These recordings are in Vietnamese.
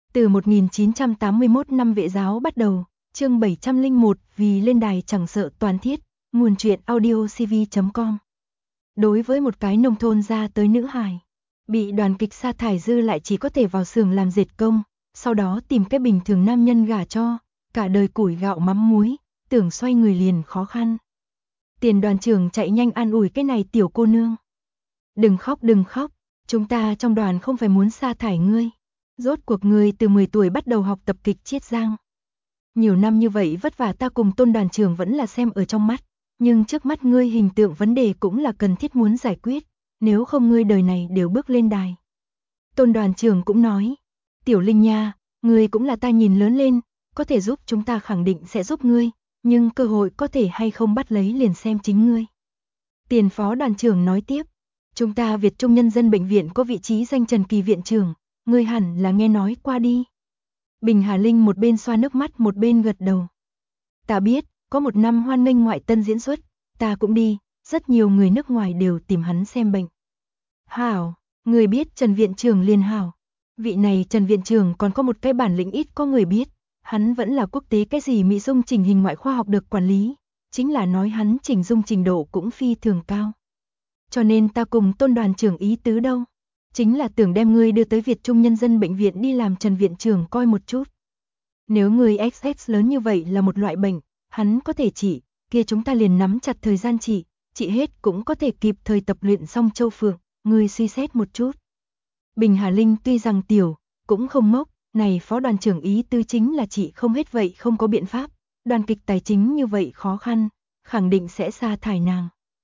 Từ 1981 năm vệ giáo bắt đầu, chương 701 vì lên đài chẳng sợ toàn thiết, nguồn truyện audiocv.com. Đối với một cái nông thôn ra tới nữ hài, bị đoàn kịch sa thải dư lại chỉ có thể vào xưởng làm dệt công, sau đó tìm cái bình thường nam nhân gả cho, cả đời củi gạo mắm muối, tưởng xoay người liền khó khăn. Tiền đoàn trưởng chạy nhanh an ủi cái này tiểu cô nương. Đừng khóc, chúng ta trong đoàn không phải muốn sa thải ngươi. Rốt cuộc ngươi từ 10 tuổi bắt đầu học tập kịch Chiết Giang. Nhiều năm như vậy vất vả ta cùng Tôn đoàn trưởng vẫn là xem ở trong mắt, nhưng trước mắt ngươi hình tượng vấn đề cũng là cần thiết muốn giải quyết, nếu không ngươi đời này đều bước lên đài. Tôn đoàn trưởng cũng nói, tiểu Linh nha, ngươi cũng là ta nhìn lớn lên, có thể giúp chúng ta khẳng định sẽ giúp ngươi, nhưng cơ hội có thể hay không bắt lấy liền xem chính ngươi. Tiền phó đoàn trưởng nói tiếp, chúng ta Việt Trung Nhân dân Bệnh viện có vị trí danh Trần Kỳ viện trưởng, ngươi hẳn là nghe nói qua đi. Bình Hà Linh một bên xoa nước mắt một bên gật đầu. Ta biết, có một năm hoan nghênh ngoại tân diễn xuất, ta cũng đi, rất nhiều người nước ngoài đều tìm hắn xem bệnh. Hảo, người biết Trần viện trưởng liền hảo. Vị này Trần viện trưởng còn có một cái bản lĩnh ít có người biết, hắn vẫn là quốc tế cái gì mỹ dung chỉnh hình ngoại khoa học được quản lý, chính là nói hắn chỉnh dung trình độ cũng phi thường cao. Cho nên ta cùng Tôn đoàn trưởng ý tứ đâu, chính là tưởng đem ngươi đưa tới Việt Trung Nhân dân Bệnh viện đi làm Trần viện trưởng coi một chút. Nếu ngươi XX lớn như vậy là một loại bệnh, hắn có thể trị, kia chúng ta liền nắm chặt thời gian trị hết cũng có thể kịp thời tập luyện xong châu phượng, ngươi suy xét một chút. Bình Hà Linh tuy rằng tiểu, cũng không ngốc, này phó đoàn trưởng ý tư chính là chị không hết vậy không có biện pháp, đoàn kịch tài chính như vậy khó khăn, khẳng định sẽ sa thải nàng.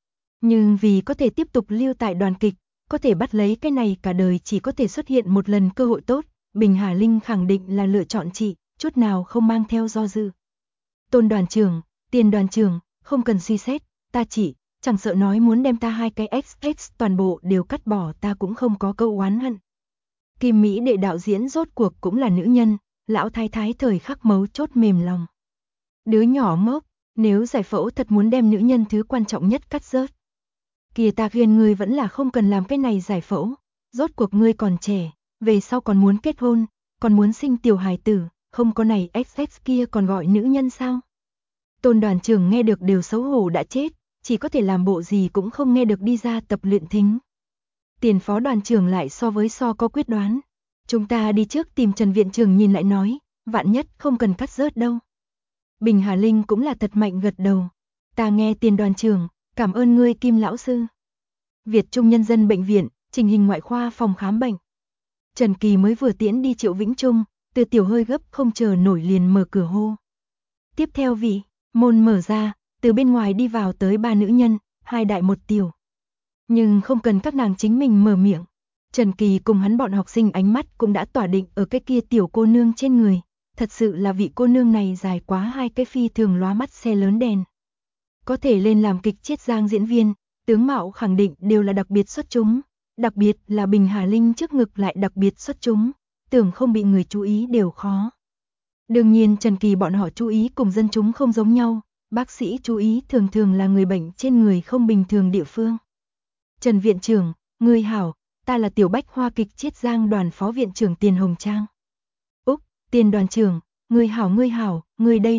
Nhưng vì có thể tiếp tục lưu tại đoàn kịch, có thể bắt lấy cái này cả đời chỉ có thể xuất hiện một lần cơ hội tốt, Bình Hà Linh khẳng định là lựa chọn chị, chút nào không mang theo do dự. Tôn đoàn trưởng, Tiền đoàn trưởng, không cần suy xét, ta chỉ, chẳng sợ nói muốn đem ta hai cái XX toàn bộ đều cắt bỏ ta cũng không có câu oán hận. Kim Mỹ đệ đạo diễn rốt cuộc cũng là nữ nhân, lão thái thái thời khắc mấu chốt mềm lòng. Đứa nhỏ ngốc, nếu giải phẫu thật muốn đem nữ nhân thứ quan trọng nhất cắt rớt. Kìa ta khuyên ngươi vẫn là không cần làm cái này giải phẫu, rốt cuộc ngươi còn trẻ, về sau còn muốn kết hôn, còn muốn sinh tiểu hài tử, không có này XX kia còn gọi nữ nhân sao? Tôn đoàn trưởng nghe được đều xấu hổ đã chết, chỉ có thể làm bộ gì cũng không nghe được đi ra tập luyện thính. Tiền phó đoàn trưởng lại so có quyết đoán. Chúng ta đi trước tìm Trần viện trưởng nhìn lại nói, vạn nhất không cần cắt rớt đâu. Bình Hà Linh cũng là thật mạnh gật đầu. Ta nghe Tiền đoàn trưởng, cảm ơn ngươi Kim lão sư. Việt Trung Nhân dân Bệnh viện, trình hình ngoại khoa phòng khám bệnh. Trần Kỳ mới vừa tiễn đi Triệu Vĩnh Trung, Từ Tiểu hơi gấp không chờ nổi liền mở cửa hô. Tiếp theo vị, môn mở ra, từ bên ngoài đi vào tới ba nữ nhân, hai đại một tiểu. Nhưng không cần các nàng chính mình mở miệng. Trần Kỳ cùng hắn bọn học sinh ánh mắt cũng đã tỏa định ở cái kia tiểu cô nương trên người. Thật sự là vị cô nương này dài quá hai cái phi thường lóa mắt xe lớn đèn. Có thể lên làm kịch Chiết Giang diễn viên, tướng mạo khẳng định đều là đặc biệt xuất chúng. Đặc biệt là Bình Hà Linh trước ngực lại đặc biệt xuất chúng, tưởng không bị người chú ý đều khó. Đương nhiên Trần Kỳ bọn họ chú ý cùng dân chúng không giống nhau, bác sĩ chú ý thường thường là người bệnh trên người không bình thường địa phương. Trần viện trưởng, ngươi hảo, ta là tiểu bách hoa kịch Chiết Giang đoàn phó viện trưởng Tiền Hồng Trang. Úc, Tiền đoàn trưởng, ngươi hảo, ngươi đây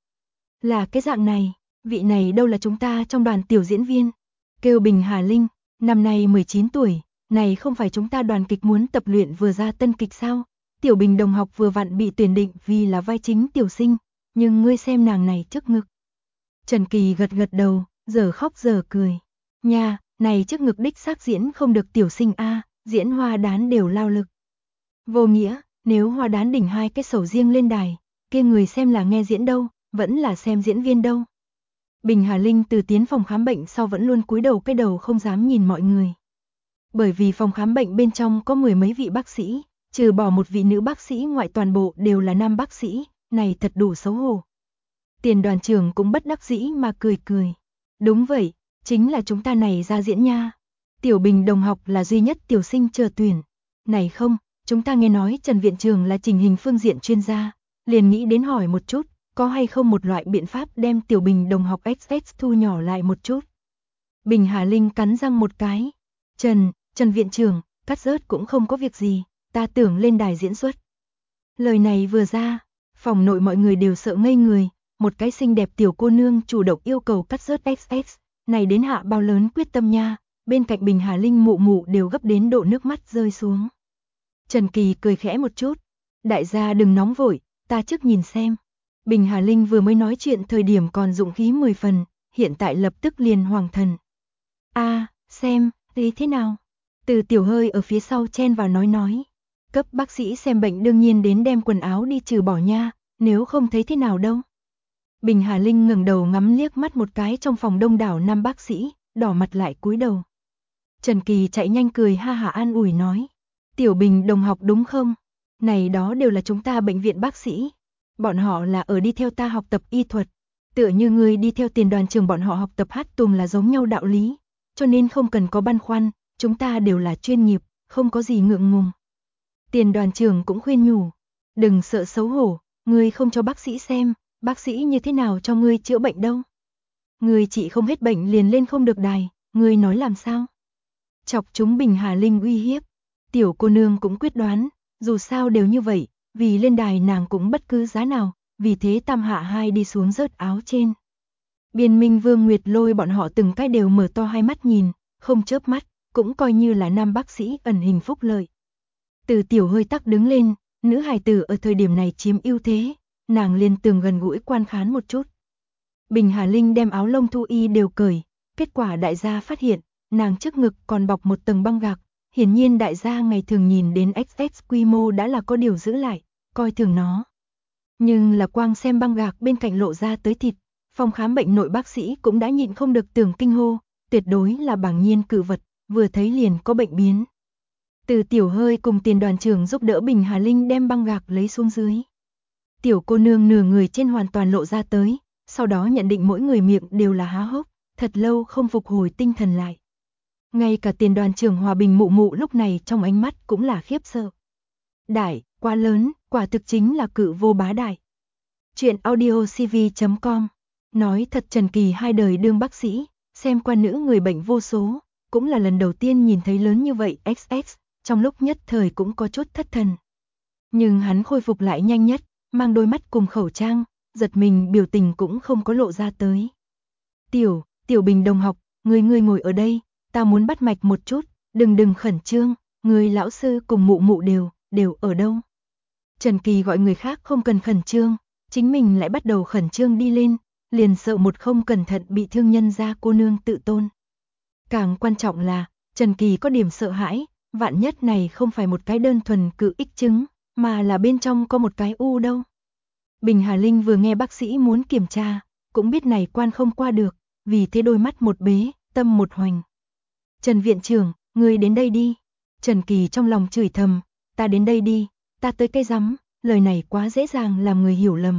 là cái dạng này, vị này đâu là chúng ta trong đoàn tiểu diễn viên. Kêu Bình Hà Linh, năm nay 19 tuổi, này không phải chúng ta đoàn kịch muốn tập luyện vừa ra tân kịch sao? Tiểu Bình đồng học vừa vặn bị tuyển định vì là vai chính tiểu sinh, nhưng ngươi xem nàng này trước ngực. Trần Kỳ gật đầu, giờ khóc giờ cười. Nha, này trước ngực đích xác diễn không được tiểu sinh a, diễn hoa đán đều lao lực. Vô nghĩa, nếu hoa đán đỉnh hai cái sầu riêng lên đài, kia người xem là nghe diễn đâu, vẫn là xem diễn viên đâu. Bình Hà Linh từ tiến phòng khám bệnh sau vẫn luôn cúi đầu cái đầu không dám nhìn mọi người. Bởi vì phòng khám bệnh bên trong có mười mấy vị bác sĩ, trừ bỏ một vị nữ bác sĩ ngoại toàn bộ đều là nam bác sĩ, này thật đủ xấu hổ. Tiền đoàn trưởng cũng bất đắc dĩ mà cười. Đúng vậy, chính là chúng ta này ra diễn nha. Tiểu Bình đồng học là duy nhất tiểu sinh chờ tuyển. Này không, chúng ta nghe nói Trần viện trưởng là chỉnh hình phương diện chuyên gia, liền nghĩ đến hỏi một chút, có hay không một loại biện pháp đem Tiểu Bình đồng học XX thu nhỏ lại một chút. Bình Hà Linh cắn răng một cái. Trần viện trưởng, cắt rớt cũng không có việc gì, ta tưởng lên đài diễn xuất. Lời này vừa ra, phòng nội mọi người đều sợ ngây người, một cái xinh đẹp tiểu cô nương chủ động yêu cầu cắt rớt XX, này đến hạ bao lớn quyết tâm nha, bên cạnh Bình Hà Linh mụ mụ đều gấp đến độ nước mắt rơi xuống. Trần Kỳ cười khẽ một chút, đại gia đừng nóng vội, ta trước nhìn xem. Bình Hà Linh vừa mới nói chuyện thời điểm còn dụng khí 10 phần, hiện tại lập tức liền hoàng thần. Xem, thế nào? Từ Tiểu Hơi ở phía sau chen vào nói. Cấp bác sĩ xem bệnh đương nhiên đến đem quần áo đi trừ bỏ nha, nếu không thấy thế nào đâu. Bình Hà Linh ngẩng đầu ngắm liếc mắt một cái trong phòng đông đảo nam bác sĩ, đỏ mặt lại cúi đầu. Trần Kỳ chạy nhanh cười ha hả an ủi nói. Tiểu Bình đồng học đúng không? Này đó đều là chúng ta bệnh viện bác sĩ. Bọn họ là ở đi theo ta học tập y thuật. Tựa như người đi theo Tiền đoàn trường bọn họ học tập hát tuồng là giống nhau đạo lý. Cho nên không cần có băn khoăn, chúng ta đều là chuyên nghiệp, không có gì ngượng ngùng. Tiền đoàn trưởng cũng khuyên nhủ. Đừng sợ xấu hổ, ngươi không cho bác sĩ xem, bác sĩ như thế nào cho ngươi chữa bệnh đâu. Ngươi trị không hết bệnh liền lên không được đài, ngươi nói làm sao? Chọc chúng Bình Hà Linh uy hiếp. Tiểu cô nương cũng quyết đoán, dù sao đều như vậy, vì lên đài nàng cũng bất cứ giá nào, vì thế tam hạ hai đi xuống rớt áo trên. Biên Minh Vương Nguyệt Lôi bọn họ từng cái đều mở to hai mắt nhìn, không chớp mắt, cũng coi như là nam bác sĩ ẩn hình phúc lợi. Từ Tiểu Hơi tắc đứng lên, nữ hài tử ở thời điểm này chiếm ưu thế, nàng liền tường gần gũi quan khán một chút. Bình Hà Linh đem áo lông thu y đều cởi, kết quả đại gia phát hiện, nàng trước ngực còn bọc một tầng băng gạc, hiển nhiên đại gia ngày thường nhìn đến XX quy mô đã là có điều giữ lại, coi thường nó. Nhưng là quang xem băng gạc bên cạnh lộ ra tới thịt, phòng khám bệnh nội bác sĩ cũng đã nhịn không được tưởng kinh hô, tuyệt đối là bảng nhiên cự vật, vừa thấy liền có bệnh biến. Từ Tiểu Hơi cùng Tiền đoàn trưởng giúp đỡ Bình Hà Linh đem băng gạc lấy xuống dưới. Tiểu cô nương nửa người trên hoàn toàn lộ ra tới, sau đó nhận định mỗi người miệng đều là há hốc, thật lâu không phục hồi tinh thần lại. Ngay cả Tiền đoàn trưởng Hòa Bình mụ mụ lúc này trong ánh mắt cũng là khiếp sợ. Đại, quá lớn, quả thực chính là cự vô bá đại. Chuyện audiocv.com. Nói thật Trần Kỳ hai đời đương bác sĩ, xem qua nữ người bệnh vô số, cũng là lần đầu tiên nhìn thấy lớn như vậy XX, trong lúc nhất thời cũng có chút thất thần. Nhưng hắn khôi phục lại nhanh nhất, mang đôi mắt cùng khẩu trang, giật mình biểu tình cũng không có lộ ra tới. Tiểu Bình đồng học, ngươi ngồi ở đây, ta muốn bắt mạch một chút, đừng khẩn trương, người lão sư cùng mụ mụ đều ở đâu. Trần Kỳ gọi người khác không cần khẩn trương, chính mình lại bắt đầu khẩn trương đi lên, liền sợ một không cẩn thận bị thương nhân gia cô nương tự tôn. Càng quan trọng là, Trần Kỳ có điểm sợ hãi, vạn nhất này không phải một cái đơn thuần cự ích chứng, mà là bên trong có một cái u đâu. Bình Hà Linh vừa nghe bác sĩ muốn kiểm tra, cũng biết này quan không qua được, vì thế đôi mắt một bế, tâm một hoành. Trần viện trưởng, ngươi đến đây đi. Trần Kỳ trong lòng chửi thầm, ta đến đây đi, ta tới cái rắm, lời này quá dễ dàng làm người hiểu lầm.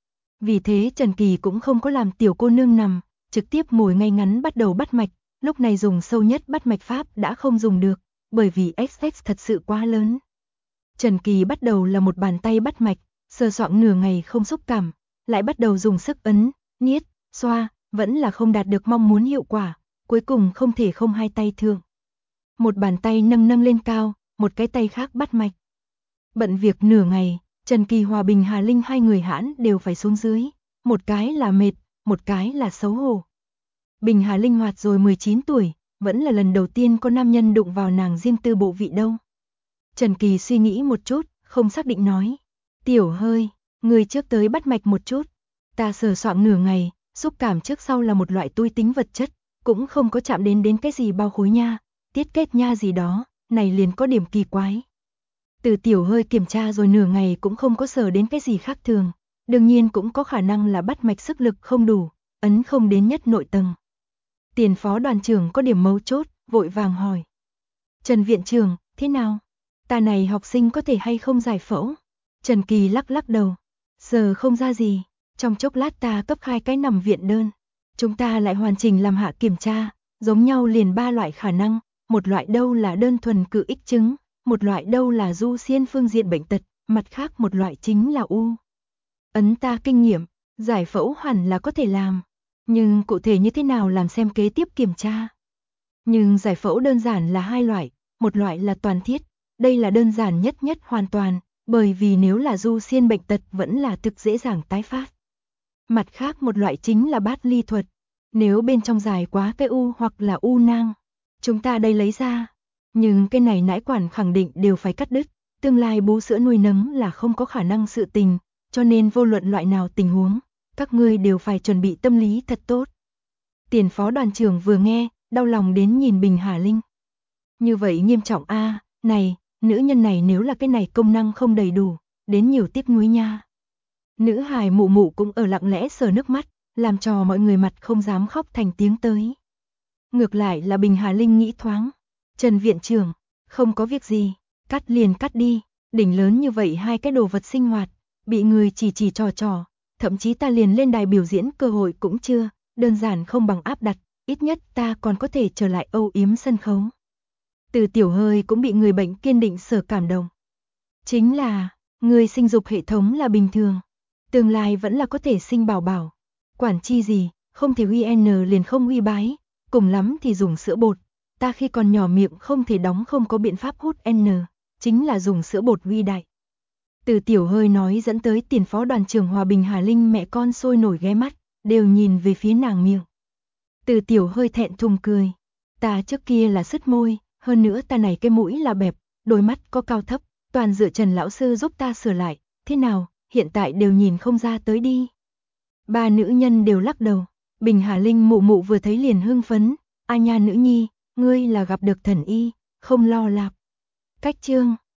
Vì thế Trần Kỳ cũng không có làm tiểu cô nương nằm, trực tiếp ngồi ngay ngắn bắt đầu bắt mạch, lúc này dùng sâu nhất bắt mạch pháp đã không dùng được, bởi vì XX thật sự quá lớn. Trần Kỳ bắt đầu là một bàn tay bắt mạch, sờ soạng nửa ngày không xúc cảm, lại bắt đầu dùng sức ấn, niết, xoa, vẫn là không đạt được mong muốn hiệu quả, cuối cùng không thể không hai tay thượng. Một bàn tay nâng lên cao, một cái tay khác bắt mạch. Bận việc nửa ngày, Trần Kỳ Hòa Bình Hà Linh hai người hãn đều phải xuống dưới, một cái là mệt, một cái là xấu hổ. Bình Hà Linh hoạt rồi 19 tuổi, vẫn là lần đầu tiên có nam nhân đụng vào nàng riêng tư bộ vị đâu. Trần Kỳ suy nghĩ một chút, không xác định nói. Tiểu Hơi, người trước tới bắt mạch một chút. Ta sờ soạng nửa ngày, xúc cảm trước sau là một loại tui tính vật chất, cũng không có chạm đến cái gì bao khối nha, tiết kết nha gì đó, này liền có điểm kỳ quái. Từ Tiểu Hơi kiểm tra rồi nửa ngày cũng không có sờ đến cái gì khác thường, đương nhiên cũng có khả năng là bắt mạch sức lực không đủ, ấn không đến nhất nội tầng. Tiền phó đoàn trưởng có điểm mấu chốt, vội vàng hỏi. Trần viện trưởng, thế nào? Ta này học sinh có thể hay không giải phẫu? Trần Kỳ lắc đầu. Giờ không ra gì, trong chốc lát ta cấp 2 cái nằm viện đơn. Chúng ta lại hoàn chỉnh làm hạ kiểm tra, giống nhau liền 3 loại khả năng, một loại đâu là đơn thuần cự ích chứng, một loại đâu là du xiên phương diện bệnh tật, mặt khác một loại chính là u. Ấn ta kinh nghiệm, giải phẫu hẳn là có thể làm, nhưng cụ thể như thế nào làm xem kế tiếp kiểm tra. Nhưng giải phẫu đơn giản là hai loại, một loại là toàn thiết, đây là đơn giản nhất hoàn toàn, bởi vì nếu là Du Xiên bệnh tật vẫn là thực dễ dàng tái phát. Mặt khác một loại chính là bát ly thuật, nếu bên trong dài quá cái u hoặc là u nang, chúng ta đây lấy ra, nhưng cái này nãi quản khẳng định đều phải cắt đứt, tương lai bú sữa nuôi nấng là không có khả năng sự tình, cho nên vô luận loại nào tình huống, các ngươi đều phải chuẩn bị tâm lý thật tốt. Tiền phó đoàn trưởng vừa nghe, đau lòng đến nhìn Bình Hà Linh. Như vậy nghiêm trọng a, này, nữ nhân này nếu là cái này công năng không đầy đủ, đến nhiều tiếc nuối nha. Nữ hài mụ mụ cũng ở lặng lẽ sờ nước mắt, làm cho mọi người mặt không dám khóc thành tiếng tới. Ngược lại là Bình Hà Linh nghĩ thoáng, Trần viện trưởng, không có việc gì, cắt liền cắt đi, đỉnh lớn như vậy hai cái đồ vật sinh hoạt, bị người chỉ trò, thậm chí ta liền lên đài biểu diễn cơ hội cũng chưa, đơn giản không bằng áp đặt, ít nhất ta còn có thể trở lại âu yếm sân khấu. Từ Tiểu Hơi cũng bị người bệnh kiên định sở cảm động. Chính là, người sinh dục hệ thống là bình thường, tương lai vẫn là có thể sinh bảo bảo. Quản chi gì, không thể huy N liền không huy bái, cùng lắm thì dùng sữa bột. Ta khi còn nhỏ miệng không thể đóng không có biện pháp hút N, chính là dùng sữa bột huy đại. Từ Tiểu Hơi nói dẫn tới tiền phó đoàn trưởng Hòa Bình Hà Linh mẹ con sôi nổi ghé mắt, đều nhìn về phía nàng miệng. Từ Tiểu Hơi thẹn thùng cười. Ta trước kia là sứt môi, hơn nữa ta này cái mũi là bẹp, đôi mắt có cao thấp, toàn dựa Trần lão sư giúp ta sửa lại, thế nào, hiện tại đều nhìn không ra tới đi. Ba nữ nhân đều lắc đầu, Bình Hà Linh mụ mụ vừa thấy liền hưng phấn, a nha nữ nhi, ngươi là gặp được thần y, không lo lạp. Cách chương